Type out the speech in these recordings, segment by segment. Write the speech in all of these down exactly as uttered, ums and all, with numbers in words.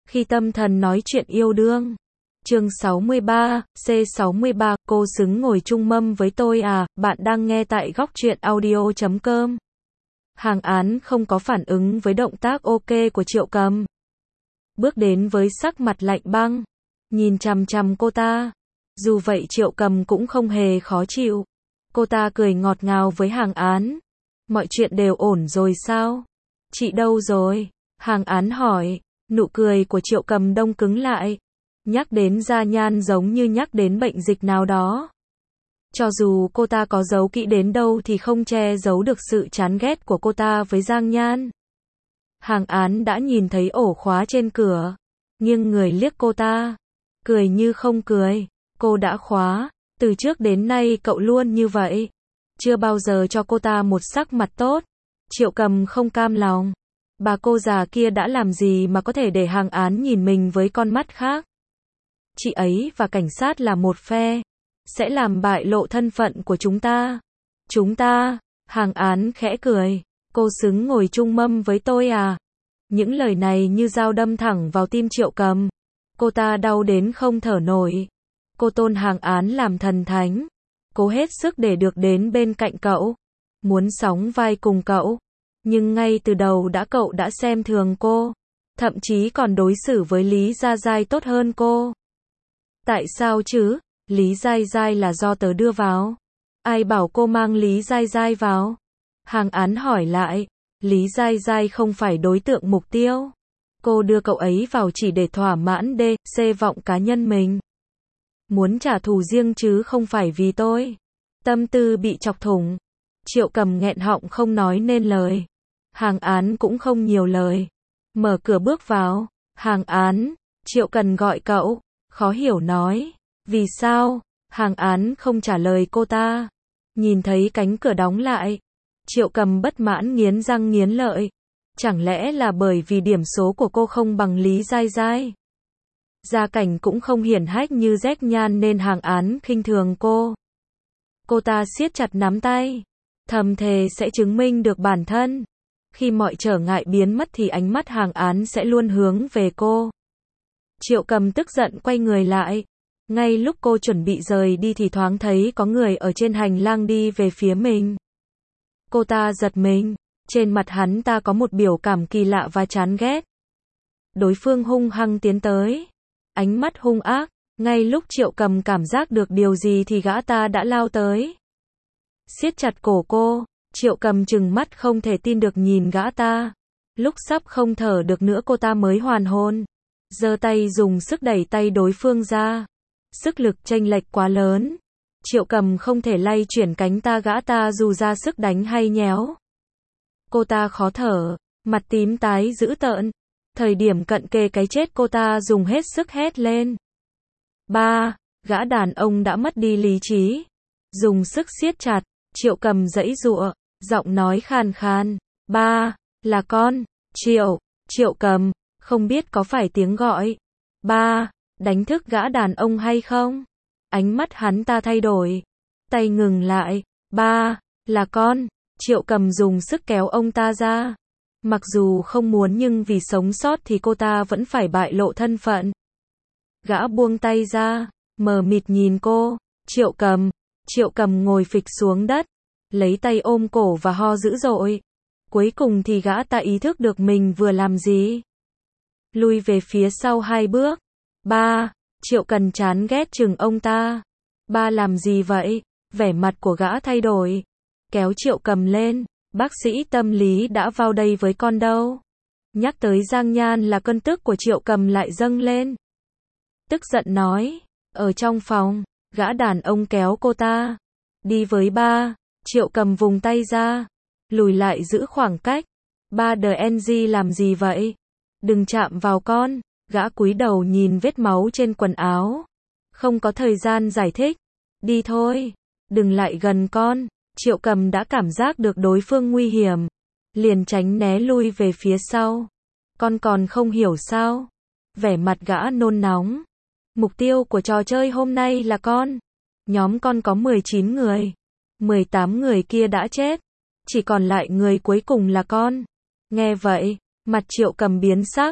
Khi tâm thần nói chuyện yêu đương. Chương sáu mươi ba, C sáu mươi ba, cô xứng ngồi chung mâm với tôi à, bạn đang nghe tại góc truyện audio chấm com. Hàng Án không có phản ứng với động tác ok của Triệu Cầm. Bước đến với sắc mặt lạnh băng, nhìn chằm chằm cô ta. Dù vậy Triệu Cầm cũng không hề khó chịu. Cô ta cười ngọt ngào với Hàng Án. Mọi chuyện đều ổn rồi sao? Chị đâu rồi? Hàng Án hỏi. Nụ cười của Triệu Cầm đông cứng lại. Nhắc đến Gia Nhan giống như nhắc đến bệnh dịch nào đó. Cho dù cô ta có giấu kỹ đến đâu thì không che giấu được sự chán ghét của cô ta với Giang Nhan. Hàng Án đã nhìn thấy ổ khóa trên cửa, nghiêng người liếc cô ta, cười như không cười. Cô đã khóa, từ trước đến nay cậu luôn như vậy, chưa bao giờ cho cô ta một sắc mặt tốt. Triệu Cầm không cam lòng. Bà cô già kia đã làm gì mà có thể để Hàng Án nhìn mình với con mắt khác? Chị ấy và cảnh sát là một phe, sẽ làm bại lộ thân phận của chúng ta. Chúng ta, Hàng Án khẽ cười. Cô xứng ngồi chung mâm với tôi à? Những lời này như dao đâm thẳng vào tim Triệu Cầm. Cô ta đau đến không thở nổi. Cô tôn Hàng Án làm thần thánh, cố hết sức để được đến bên cạnh cậu, muốn sóng vai cùng cậu. Nhưng ngay từ đầu đã cậu đã xem thường cô, thậm chí còn đối xử với Lý Gia Giai tốt hơn cô. Tại sao chứ? Lý Giai Giai là do tớ đưa vào. Ai bảo cô mang Lý Giai Giai vào? Hàng Án hỏi lại. Lý Giai Giai không phải đối tượng mục tiêu. Cô đưa cậu ấy vào chỉ để thỏa mãn D, C vọng cá nhân mình. Muốn trả thù riêng chứ không phải vì tôi. Tâm tư bị chọc thủng. Triệu Cầm nghẹn họng không nói nên lời. Hàng Án cũng không nhiều lời. Mở cửa bước vào. Hàng Án, Triệu Cần gọi cậu. Khó hiểu nói. Vì sao? Hàng Án không trả lời cô ta. Nhìn thấy cánh cửa đóng lại. Triệu Cầm bất mãn nghiến răng nghiến lợi. Chẳng lẽ là bởi vì điểm số của cô không bằng Lý Giai Giai? Gia cảnh cũng không hiển hách như Jack Nhan nên Hàng Án khinh thường cô. Cô ta siết chặt nắm tay, thầm thề sẽ chứng minh được bản thân. Khi mọi trở ngại biến mất thì ánh mắt Hàng Án sẽ luôn hướng về cô. Triệu Cầm tức giận quay người lại. Ngay lúc cô chuẩn bị rời đi thì thoáng thấy có người ở trên hành lang đi về phía mình. Cô ta giật mình, trên mặt hắn ta có một biểu cảm kỳ lạ và chán ghét. Đối phương hung hăng tiến tới, ánh mắt hung ác. Ngay lúc Triệu Cầm cảm giác được điều gì thì gã ta đã lao tới, siết chặt cổ cô. Triệu Cầm trừng mắt không thể tin được nhìn gã ta. Lúc sắp không thở được nữa cô ta mới hoàn hồn, giơ tay dùng sức đẩy tay đối phương ra. Sức lực chênh lệch quá lớn, Triệu Cầm không thể lay chuyển cánh ta gã ta dù ra sức đánh hay nhéo. Cô ta khó thở, mặt tím tái dữ tợn. Thời điểm cận kề cái chết cô ta dùng hết sức hét lên. Ba, gã đàn ông đã mất đi lý trí, dùng sức siết chặt. Triệu Cầm giãy giụa, giọng nói khàn khàn. Ba, là con. Triệu, Triệu Cầm, không biết có phải tiếng gọi ba đánh thức gã đàn ông hay không? Ánh mắt hắn ta thay đổi, tay ngừng lại. Ba, là con. Triệu Cầm dùng sức kéo ông ta ra. Mặc dù không muốn nhưng vì sống sót thì cô ta vẫn phải bại lộ thân phận. Gã buông tay ra, mờ mịt nhìn cô. Triệu Cầm. Triệu Cầm ngồi phịch xuống đất, lấy tay ôm cổ và ho dữ dội. Cuối cùng thì gã ta ý thức được mình vừa làm gì. Lui về phía sau hai bước. Ba, Triệu Cần chán ghét chừng ông ta. Ba làm gì vậy? Vẻ mặt của gã thay đổi, kéo Triệu Cầm lên. Bác sĩ tâm lý đã vào đây với con đâu? Nhắc tới Giang Nhan là cơn tức của Triệu Cầm lại dâng lên. Tức giận nói. Ở trong phòng. Gã đàn ông kéo cô ta. Đi với ba. Triệu Cầm vùng tay ra, lùi lại giữ khoảng cách. Ba đờ en giê làm gì vậy? Đừng chạm vào con. Gã cúi đầu nhìn vết máu trên quần áo. Không có thời gian giải thích. Đi thôi. Đừng lại gần con. Triệu Cầm đã cảm giác được đối phương nguy hiểm, liền tránh né lui về phía sau. Con còn không hiểu sao? Vẻ mặt gã nôn nóng. Mục tiêu của trò chơi hôm nay là con. Nhóm con có mười chín người. mười tám người kia đã chết. Chỉ còn lại người cuối cùng là con. Nghe vậy, mặt Triệu Cầm biến sắc.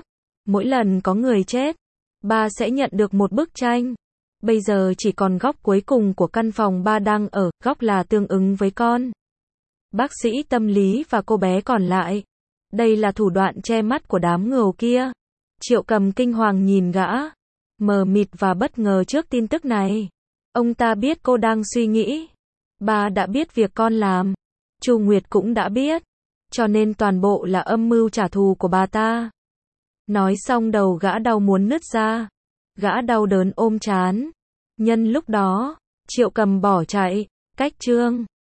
Mỗi lần có người chết, ba sẽ nhận được một bức tranh. Bây giờ chỉ còn góc cuối cùng của căn phòng ba đang ở, góc là tương ứng với con bác sĩ tâm lý và cô bé còn lại. Đây là thủ đoạn che mắt của đám ngầu kia. Triệu Cầm kinh hoàng nhìn gã, mờ mịt và bất ngờ trước tin tức này. Ông ta biết cô đang suy nghĩ. Ba đã biết việc con làm. Chu Nguyệt cũng đã biết. Cho nên toàn bộ là âm mưu trả thù của bà ta. Nói xong đầu gã đau muốn nứt ra. Gã đau đớn ôm trán. Nhân lúc đó, Triệu Cầm bỏ chạy. Cách chương